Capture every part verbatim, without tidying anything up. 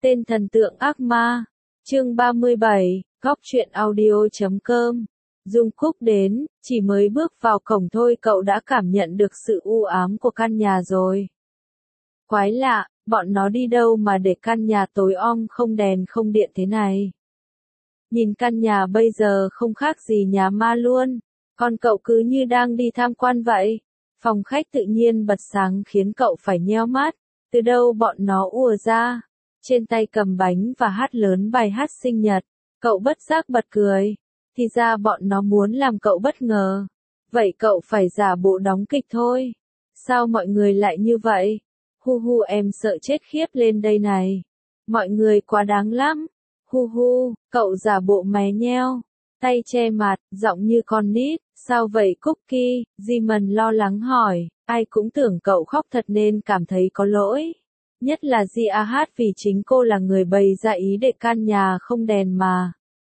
Tên thần tượng ác ma. Chương ba mươi bảy, góc truyện audio chấm com. Dung Cúc đến, chỉ mới bước vào cổng thôi cậu đã cảm nhận được sự u ám của căn nhà rồi. Quái lạ, bọn nó đi đâu mà để căn nhà tối om không đèn không điện thế này. Nhìn căn nhà bây giờ không khác gì nhà ma luôn, còn cậu cứ như đang đi tham quan vậy. Phòng khách tự nhiên bật sáng khiến cậu phải nheo mắt, từ đâu bọn nó ùa ra, trên tay cầm bánh và hát lớn bài hát sinh nhật, cậu bất giác bật cười, thì ra bọn nó muốn làm cậu bất ngờ, vậy cậu phải giả bộ đóng kịch thôi. Sao mọi người lại như vậy? Hu hu em sợ chết khiếp lên đây này, mọi người quá đáng lắm, hu hu, cậu giả bộ mé nheo, tay che mặt, giọng như con nít. Sao vậy Cookie? Simon lo lắng hỏi, ai cũng tưởng cậu khóc thật nên cảm thấy có lỗi. Nhất là Ziahat vì chính cô là người bày ra ý để căn nhà không đèn mà.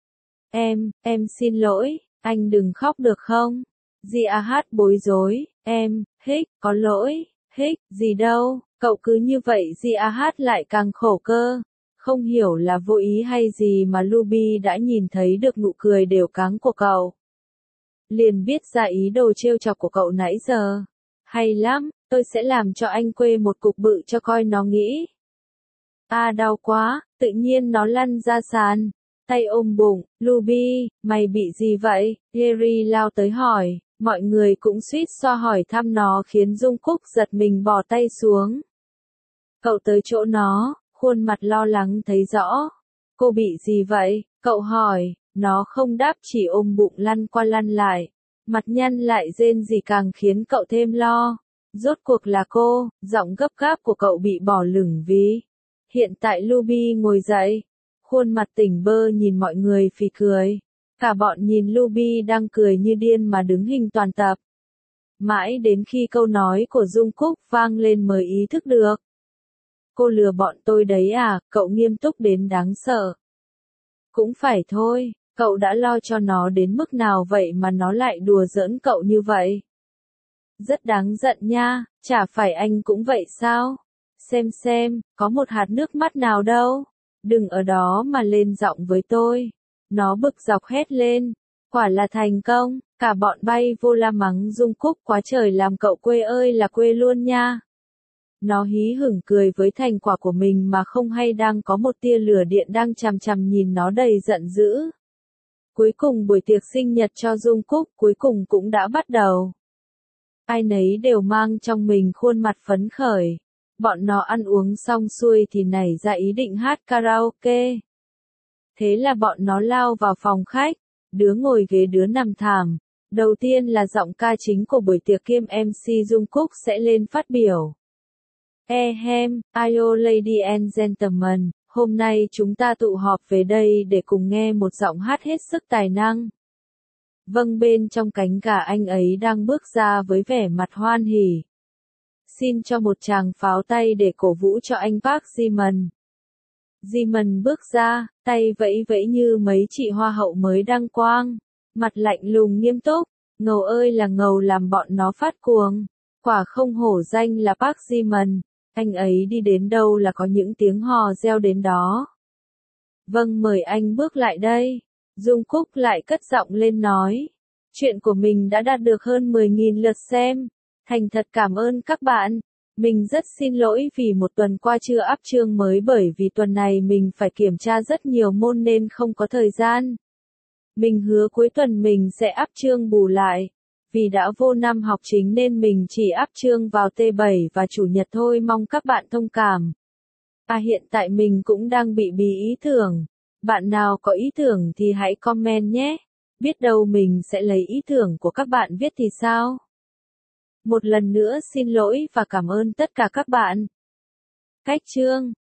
Em, em xin lỗi, anh đừng khóc được không? Ziahat bối rối, em, hích, có lỗi, hích, gì đâu, cậu cứ như vậy Ziahat lại càng khổ cơ. Không hiểu là vô ý hay gì mà Ruby đã nhìn thấy được nụ cười đều cáng của cậu. Liền biết ra ý đồ trêu chọc của cậu nãy giờ. Hay lắm, tôi sẽ làm cho anh quê một cục bự cho coi nó nghĩ. À đau quá, tự nhiên nó lăn ra sàn. Tay ôm bụng, Ruby, mày bị gì vậy? Gary lao tới hỏi, mọi người cũng suýt xoa hỏi thăm nó khiến Dung Cúc giật mình bỏ tay xuống. Cậu tới chỗ nó, khuôn mặt lo lắng thấy rõ. Cô bị gì vậy? Cậu hỏi. Nó không đáp chỉ ôm bụng lăn qua lăn lại, mặt nhăn lại rên rỉ càng khiến cậu thêm lo. Rốt cuộc là cô, giọng gấp gáp của cậu bị bỏ lửng ví. Hiện tại Ruby ngồi dậy, khuôn mặt tỉnh bơ nhìn mọi người phì cười. Cả bọn nhìn Ruby đang cười như điên mà đứng hình toàn tập. Mãi đến khi câu nói của Dung Cúc vang lên mới ý thức được. Cô lừa bọn tôi đấy à, cậu nghiêm túc đến đáng sợ. Cũng phải thôi. Cậu đã lo cho nó đến mức nào vậy mà nó lại đùa giỡn cậu như vậy? Rất đáng giận nha, chả phải anh cũng vậy sao? Xem xem, có một hạt nước mắt nào đâu. Đừng ở đó mà lên giọng với tôi. Nó bực dọc hét lên. Quả là thành công, cả bọn bay vô la mắng Dung Cúc quá trời làm cậu quê ơi là quê luôn nha. Nó hí hửng cười với thành quả của mình mà không hay đang có một tia lửa điện đang chằm chằm nhìn nó đầy giận dữ. Cuối cùng buổi tiệc sinh nhật cho Dung Cúc cuối cùng cũng đã bắt đầu. Ai nấy đều mang trong mình khuôn mặt phấn khởi. Bọn nó ăn uống xong xuôi thì nảy ra ý định hát karaoke. Thế là bọn nó lao vào phòng khách, đứa ngồi ghế đứa nằm thảm. Đầu tiên là giọng ca chính của buổi tiệc kiêm em xê Dung Cúc sẽ lên phát biểu. Ehem, Ayo Lady and Gentlemen. Hôm nay chúng ta tụ họp về đây để cùng nghe một giọng hát hết sức tài năng. Vâng, bên trong cánh gà anh ấy đang bước ra với vẻ mặt hoan hỉ. Xin cho một tràng pháo tay để cổ vũ cho anh Park Ji-min. Ji-min bước ra, tay vẫy vẫy như mấy chị hoa hậu mới đăng quang. Mặt lạnh lùng nghiêm túc, ngầu ơi là ngầu làm bọn nó phát cuồng. Quả không hổ danh là Park Ji-min. Anh ấy đi đến đâu là có những tiếng hò reo đến đó. Vâng, mời anh bước lại đây. Dung Cúc lại cất giọng lên nói. Chuyện của mình đã đạt được hơn mười nghìn lượt xem. Thành thật cảm ơn các bạn. Mình rất xin lỗi vì một tuần qua chưa up chương mới bởi vì tuần này mình phải kiểm tra rất nhiều môn nên không có thời gian. Mình hứa cuối tuần mình sẽ up chương bù lại. Vì đã vô năm học chính nên mình chỉ up chương vào T bảy và Chủ nhật thôi, mong các bạn thông cảm. À hiện tại mình cũng đang bị bí ý tưởng. Bạn nào có ý tưởng thì hãy comment nhé. Biết đâu mình sẽ lấy ý tưởng của các bạn viết thì sao? Một lần nữa xin lỗi và cảm ơn tất cả các bạn. Cách chương